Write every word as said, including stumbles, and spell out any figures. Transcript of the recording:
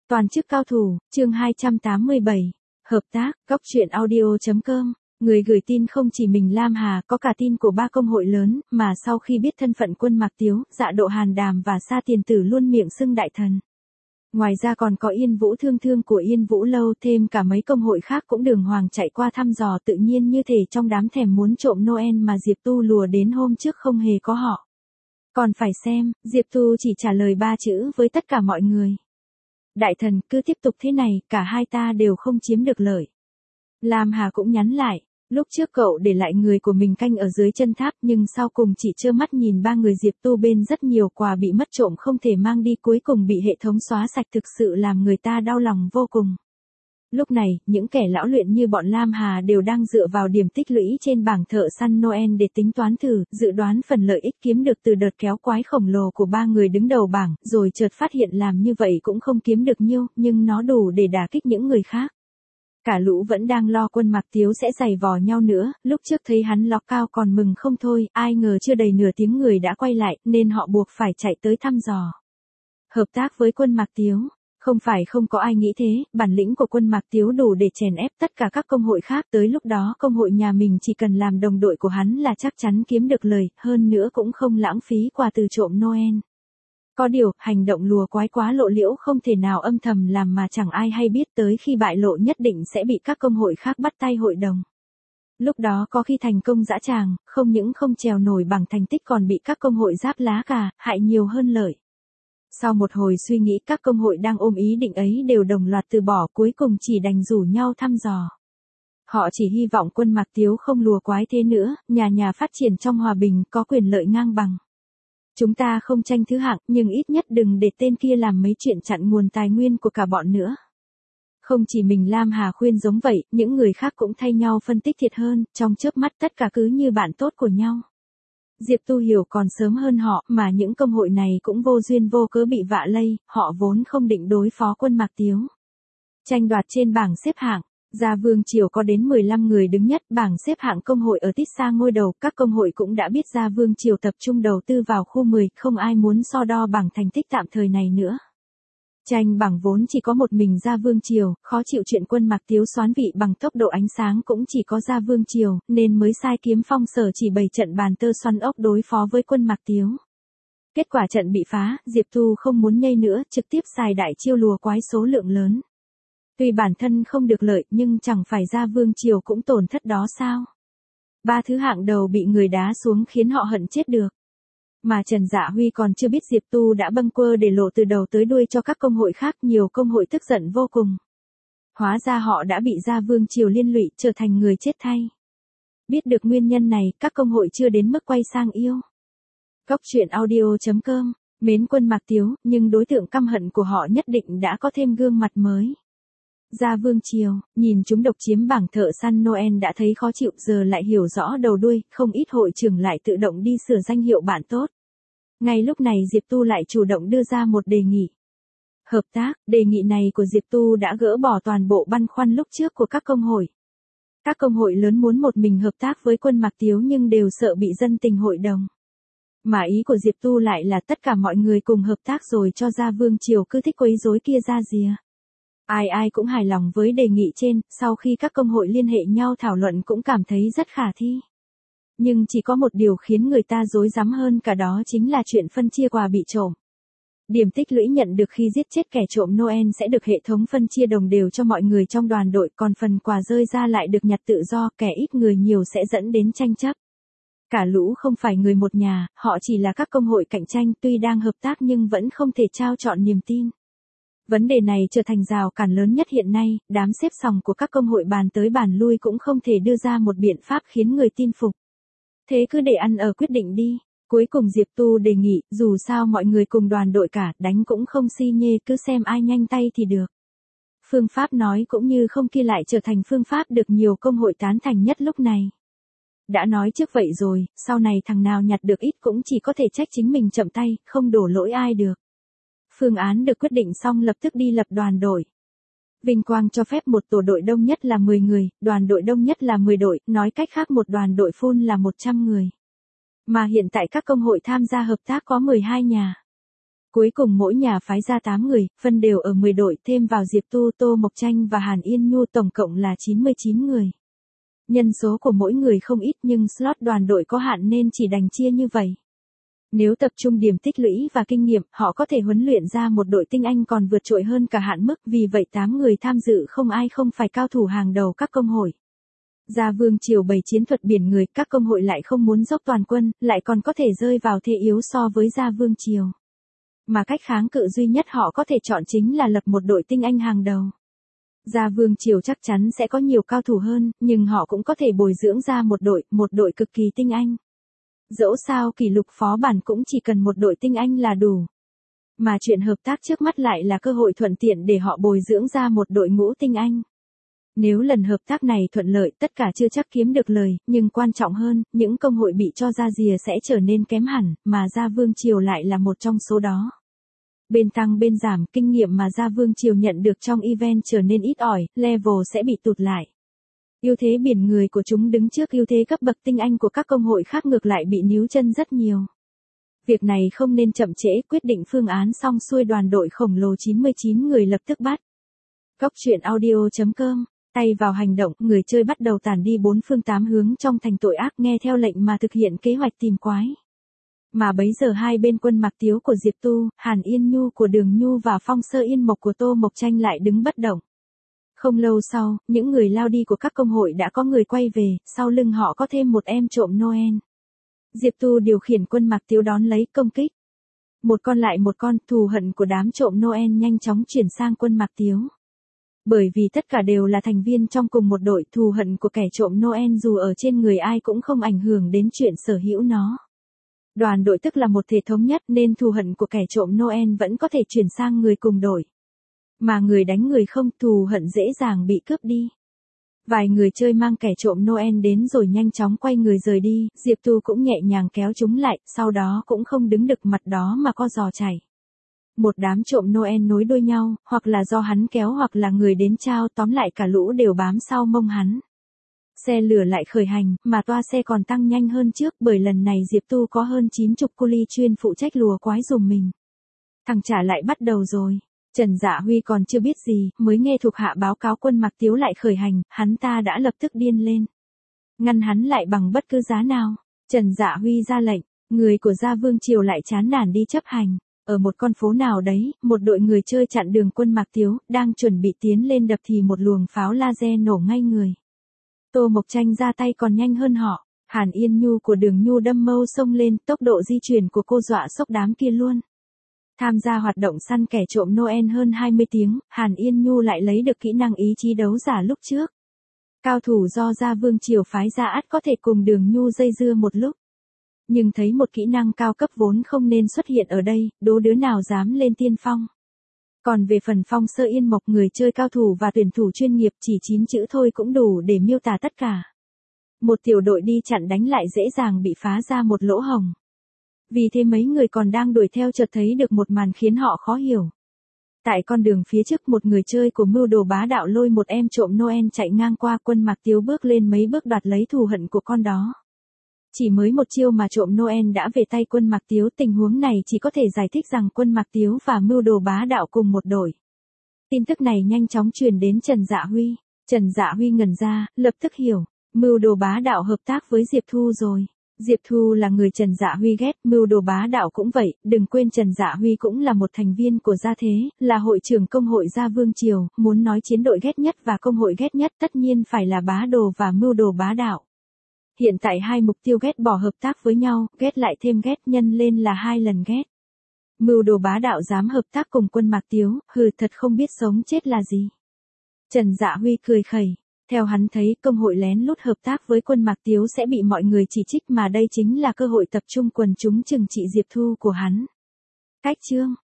Toàn chức cao thủ, chương hai trăm tám mươi bảy. Hợp tác, góc truyện audio.com. Người gửi tin không chỉ mình Lam Hà, có cả tin của ba công hội lớn, mà sau khi biết thân phận Quân Mạc Tiếu, Dạ Độ Hàn Đàm và Sa Tiền Tử luôn miệng xưng đại thần. Ngoài ra còn có Yên Vũ Thương Thương của Yên Vũ Lâu, thêm cả mấy công hội khác cũng đường hoàng chạy qua thăm dò, tự nhiên như thể trong đám thèm muốn trộm Noel mà Diệp Tu lùa đến hôm trước không hề có họ. Còn phải xem, Diệp Tu chỉ trả lời ba chữ với tất cả mọi người. Đại thần, cứ tiếp tục thế này, cả hai ta đều không chiếm được lợi. Lam Hà cũng nhắn lại, lúc trước cậu để lại người của mình canh ở dưới chân tháp, nhưng sau cùng chỉ trơ mắt nhìn ba người Diệp Tu bên rất nhiều quà bị mất trộm không thể mang đi, cuối cùng bị hệ thống xóa sạch, thực sự làm người ta đau lòng vô cùng. Lúc này, những kẻ lão luyện như bọn Lam Hà đều đang dựa vào điểm tích lũy trên bảng thợ săn Noel để tính toán thử, dự đoán phần lợi ích kiếm được từ đợt kéo quái khổng lồ của ba người đứng đầu bảng, rồi chợt phát hiện làm như vậy cũng không kiếm được nhiêu, nhưng nó đủ để đả kích những người khác. Cả lũ vẫn đang lo Quân Mạc Tiếu sẽ giày vò nhau nữa, lúc trước thấy hắn ló cao còn mừng không thôi, ai ngờ chưa đầy nửa tiếng người đã quay lại, nên họ buộc phải chạy tới thăm dò. Hợp tác với Quân Mạc Tiếu. Không phải không có ai nghĩ thế, bản lĩnh của Quân Mạc Tiếu đủ để chèn ép tất cả các công hội khác, tới lúc đó công hội nhà mình chỉ cần làm đồng đội của hắn là chắc chắn kiếm được lời, hơn nữa cũng không lãng phí quà từ trộm Noel. Có điều, hành động lùa quái quá lộ liễu không thể nào âm thầm làm mà chẳng ai hay biết, tới khi bại lộ nhất định sẽ bị các công hội khác bắt tay hội đồng. Lúc đó có khi thành công dã tràng, không những không trèo nổi bằng thành tích còn bị các công hội giáp lá cà, hại nhiều hơn lợi. Sau một hồi suy nghĩ, các công hội đang ôm ý định ấy đều đồng loạt từ bỏ, cuối cùng chỉ đành rủ nhau thăm dò. Họ chỉ hy vọng Quân Mạc Tiếu không lùa quái thế nữa, nhà nhà phát triển trong hòa bình, có quyền lợi ngang bằng. Chúng ta không tranh thứ hạng, nhưng ít nhất đừng để tên kia làm mấy chuyện chặn nguồn tài nguyên của cả bọn nữa. Không chỉ mình Lam Hà khuyên giống vậy, những người khác cũng thay nhau phân tích thiệt hơn, trong chớp mắt tất cả cứ như bạn tốt của nhau. Diệp Tu hiểu còn sớm hơn họ, mà những công hội này cũng vô duyên vô cớ bị vạ lây, họ vốn không định đối phó Quân Mạc Tiếu. Tranh đoạt trên bảng xếp hạng, Gia Vương Triều có đến mười lăm người đứng nhất, bảng xếp hạng công hội ở tít xa ngôi đầu, các công hội cũng đã biết Gia Vương Triều tập trung đầu tư vào khu mười, không ai muốn so đo bảng thành tích tạm thời này nữa. Tranh bảng vốn chỉ có một mình Gia Vương Triều, khó chịu chuyện Quân Mạc Tiếu soán vị bằng tốc độ ánh sáng cũng chỉ có Gia Vương Triều, nên mới sai Kiếm Phong Sở chỉ bày trận bàn tơ xoăn ốc đối phó với Quân Mạc Tiếu. Kết quả trận bị phá, Diệp Tu không muốn nhây nữa, trực tiếp xài đại chiêu lùa quái số lượng lớn. Tuy bản thân không được lợi, nhưng chẳng phải Gia Vương Triều cũng tổn thất đó sao? Ba thứ hạng đầu bị người đá xuống khiến họ hận chết được. Mà Trần Dạ Huy còn chưa biết Diệp Tu đã bâng quơ để lộ từ đầu tới đuôi cho các công hội khác, nhiều công hội tức giận vô cùng. Hóa ra họ đã bị Gia Vương Triều liên lụy, trở thành người chết thay. Biết được nguyên nhân này, các công hội chưa đến mức quay sang yêu. Góc truyện audio.com, mến Quân Mạc Tiếu, nhưng đối tượng căm hận của họ nhất định đã có thêm gương mặt mới. Gia Vương Triều, nhìn chúng độc chiếm bảng thợ săn Noel đã thấy khó chịu, giờ lại hiểu rõ đầu đuôi, không ít hội trưởng lại tự động đi sửa danh hiệu bạn tốt. Ngay lúc này Diệp Tu lại chủ động đưa ra một đề nghị. Hợp tác, đề nghị này của Diệp Tu đã gỡ bỏ toàn bộ băn khoăn lúc trước của các công hội. Các công hội lớn muốn một mình hợp tác với Quân Mạc Tiếu nhưng đều sợ bị dân tình hội đồng. Mà ý của Diệp Tu lại là tất cả mọi người cùng hợp tác rồi cho Gia Vương Triều cứ thích quấy rối kia ra rìa. Ai ai cũng hài lòng với đề nghị trên, sau khi các công hội liên hệ nhau thảo luận cũng cảm thấy rất khả thi. Nhưng chỉ có một điều khiến người ta rối rắm hơn cả đó chính là chuyện phân chia quà bị trộm. Điểm tích lũy nhận được khi giết chết kẻ trộm Noel sẽ được hệ thống phân chia đồng đều cho mọi người trong đoàn đội, còn phần quà rơi ra lại được nhặt tự do, kẻ ít người nhiều sẽ dẫn đến tranh chấp. Cả lũ không phải người một nhà, họ chỉ là các công hội cạnh tranh, tuy đang hợp tác nhưng vẫn không thể trao trọn niềm tin. Vấn đề này trở thành rào cản lớn nhất hiện nay, đám xếp sòng của các công hội bàn tới bàn lui cũng không thể đưa ra một biện pháp khiến người tin phục. Thế cứ để ăn ở quyết định đi. Cuối cùng Diệp Tu đề nghị, dù sao mọi người cùng đoàn đội cả, đánh cũng không si nhê, cứ xem ai nhanh tay thì được. Phương pháp nói cũng như không kia lại trở thành phương pháp được nhiều công hội tán thành nhất lúc này. Đã nói trước vậy rồi, sau này thằng nào nhặt được ít cũng chỉ có thể trách chính mình chậm tay, không đổ lỗi ai được. Phương án được quyết định xong lập tức đi lập đoàn đội. Vinh quang cho phép một tổ đội đông nhất là mười người, đoàn đội đông nhất là mười đội, nói cách khác một đoàn đội full là một trăm người. Mà hiện tại các công hội tham gia hợp tác có mười hai nhà. Cuối cùng mỗi nhà phái ra tám người, phân đều ở mười đội, thêm vào Diệp Tu, Tô Mộc Tranh và Hàn Yên Nhu tổng cộng là chín mươi chín người. Nhân số của mỗi người không ít nhưng slot đoàn đội có hạn nên chỉ đành chia như vậy. Nếu tập trung điểm tích lũy và kinh nghiệm, họ có thể huấn luyện ra một đội tinh anh còn vượt trội hơn cả hạn mức, vì vậy tám người tham dự không ai không phải cao thủ hàng đầu các công hội. Gia Vương Triều bày chiến thuật biển người, các công hội lại không muốn dốc toàn quân, lại còn có thể rơi vào thế yếu so với Gia Vương Triều. Mà cách kháng cự duy nhất họ có thể chọn chính là lập một đội tinh anh hàng đầu. Gia Vương Triều chắc chắn sẽ có nhiều cao thủ hơn, nhưng họ cũng có thể bồi dưỡng ra một đội, một đội cực kỳ tinh anh. Dẫu sao kỷ lục phó bản cũng chỉ cần một đội tinh anh là đủ. Mà chuyện hợp tác trước mắt lại là cơ hội thuận tiện để họ bồi dưỡng ra một đội ngũ tinh anh. Nếu lần hợp tác này thuận lợi, tất cả chưa chắc kiếm được lời, nhưng quan trọng hơn, những công hội bị cho ra rìa sẽ trở nên kém hẳn, mà Gia Vương Triều lại là một trong số đó. Bên tăng bên giảm, kinh nghiệm mà Gia Vương Triều nhận được trong event trở nên ít ỏi, level sẽ bị tụt lại. Ưu thế biển người của chúng đứng trước ưu thế cấp bậc tinh anh của các công hội khác ngược lại bị níu chân rất nhiều. Việc này không nên chậm trễ, quyết định phương án xong xuôi đoàn đội khổng lồ chín mươi chín người lập tức bắt. Góc truyện audio chấm com, tay vào hành động, người chơi bắt đầu tản đi bốn phương tám hướng trong thành tội ác nghe theo lệnh mà thực hiện kế hoạch tìm quái. Mà bấy giờ hai bên Quân Mạc Tiếu của Diệp Tu, Hàn Yên Nhu của Đường Nhu và Phong Sơ Yên Mộc của Tô Mộc Tranh lại đứng bất động. Không lâu sau, những người lao đi của các công hội đã có người quay về, sau lưng họ có thêm một em trộm Noel. Diệp Tu điều khiển Quân Mạc Tiếu đón lấy công kích. Một con lại một con, thù hận của đám trộm Noel nhanh chóng chuyển sang Quân Mạc Tiếu. Bởi vì tất cả đều là thành viên trong cùng một đội, thù hận của kẻ trộm Noel dù ở trên người ai cũng không ảnh hưởng đến chuyện sở hữu nó. Đoàn đội tức là một thể thống nhất nên thù hận của kẻ trộm Noel vẫn có thể chuyển sang người cùng đội. Mà người đánh người không, thù hận dễ dàng bị cướp đi. Vài người chơi mang kẻ trộm Noel đến rồi nhanh chóng quay người rời đi, Diệp Tu cũng nhẹ nhàng kéo chúng lại, sau đó cũng không đứng đực mặt đó mà co giò chạy. Một đám trộm Noel nối đuôi nhau, hoặc là do hắn kéo hoặc là người đến trao, tóm lại cả lũ đều bám sau mông hắn. Xe lửa lại khởi hành, mà toa xe còn tăng nhanh hơn trước bởi lần này Diệp Tu có hơn chín chục cu ly chuyên phụ trách lùa quái dùm mình. Thằng trả lại bắt đầu rồi. Trần Dạ Huy còn chưa biết gì, mới nghe thuộc hạ báo cáo Quân Mạc Tiếu lại khởi hành, hắn ta đã lập tức điên lên. Ngăn hắn lại bằng bất cứ giá nào. Trần Dạ Huy ra lệnh, người của Gia Vương Triều lại chán nản đi chấp hành. Ở một con phố nào đấy, một đội người chơi chặn đường Quân Mạc Tiếu, đang chuẩn bị tiến lên đập thì một luồng pháo laser nổ ngay người. Tô Mộc Tranh ra tay còn nhanh hơn họ, Hàn Yên Nhu của Đường Nhu đâm mâu xông lên, tốc độ di chuyển của cô dọa sốc đám kia luôn. Tham gia hoạt động săn kẻ trộm Noel hơn hai mươi tiếng, Hàn Yên Nhu lại lấy được kỹ năng ý chí đấu giả lúc trước. Cao thủ do Gia Vương Triều phái ra ắt có thể cùng Đường Nhu dây dưa một lúc. Nhưng thấy một kỹ năng cao cấp vốn không nên xuất hiện ở đây, đố đứa nào dám lên tiên phong. Còn về phần Phong Sơ Yên Mộc, người chơi cao thủ và tuyển thủ chuyên nghiệp, chỉ chín chữ thôi cũng đủ để miêu tả tất cả. Một tiểu đội đi chặn đánh lại dễ dàng bị phá ra một lỗ hổng. Vì thế mấy người còn đang đuổi theo chợt thấy được một màn khiến họ khó hiểu. Tại con đường phía trước, một người chơi của mưu đồ bá đạo lôi một em trộm Noel chạy ngang qua, Quân Mạc Tiếu bước lên mấy bước đoạt lấy thù hận của con đó. Chỉ mới một chiêu mà trộm Noel đã về tay Quân Mạc Tiếu, tình huống này chỉ có thể giải thích rằng Quân Mạc Tiếu và mưu đồ bá đạo cùng một đội. Tin tức này nhanh chóng truyền đến Trần Dạ Huy. Trần Dạ Huy ngẩn ra, lập tức hiểu, mưu đồ bá đạo hợp tác với Diệp Thu rồi. Diệp Thu là người Trần Dạ Huy ghét, mưu đồ bá đạo cũng vậy, đừng quên Trần Dạ Huy cũng là một thành viên của Gia Thế, là hội trưởng công hội Gia Vương Triều, muốn nói chiến đội ghét nhất và công hội ghét nhất tất nhiên phải là bá đồ và mưu đồ bá đạo. Hiện tại hai mục tiêu ghét bỏ hợp tác với nhau, ghét lại thêm ghét nhân lên là hai lần ghét. Mưu đồ bá đạo dám hợp tác cùng Quân Mạc Tiếu, hừ thật không biết sống chết là gì. Trần Dạ Huy cười khẩy. Theo hắn thấy, công hội lén lút hợp tác với Quân Mạc Tiếu sẽ bị mọi người chỉ trích, mà đây chính là cơ hội tập trung quần chúng trừng trị Diệp Thu của hắn. Cách chương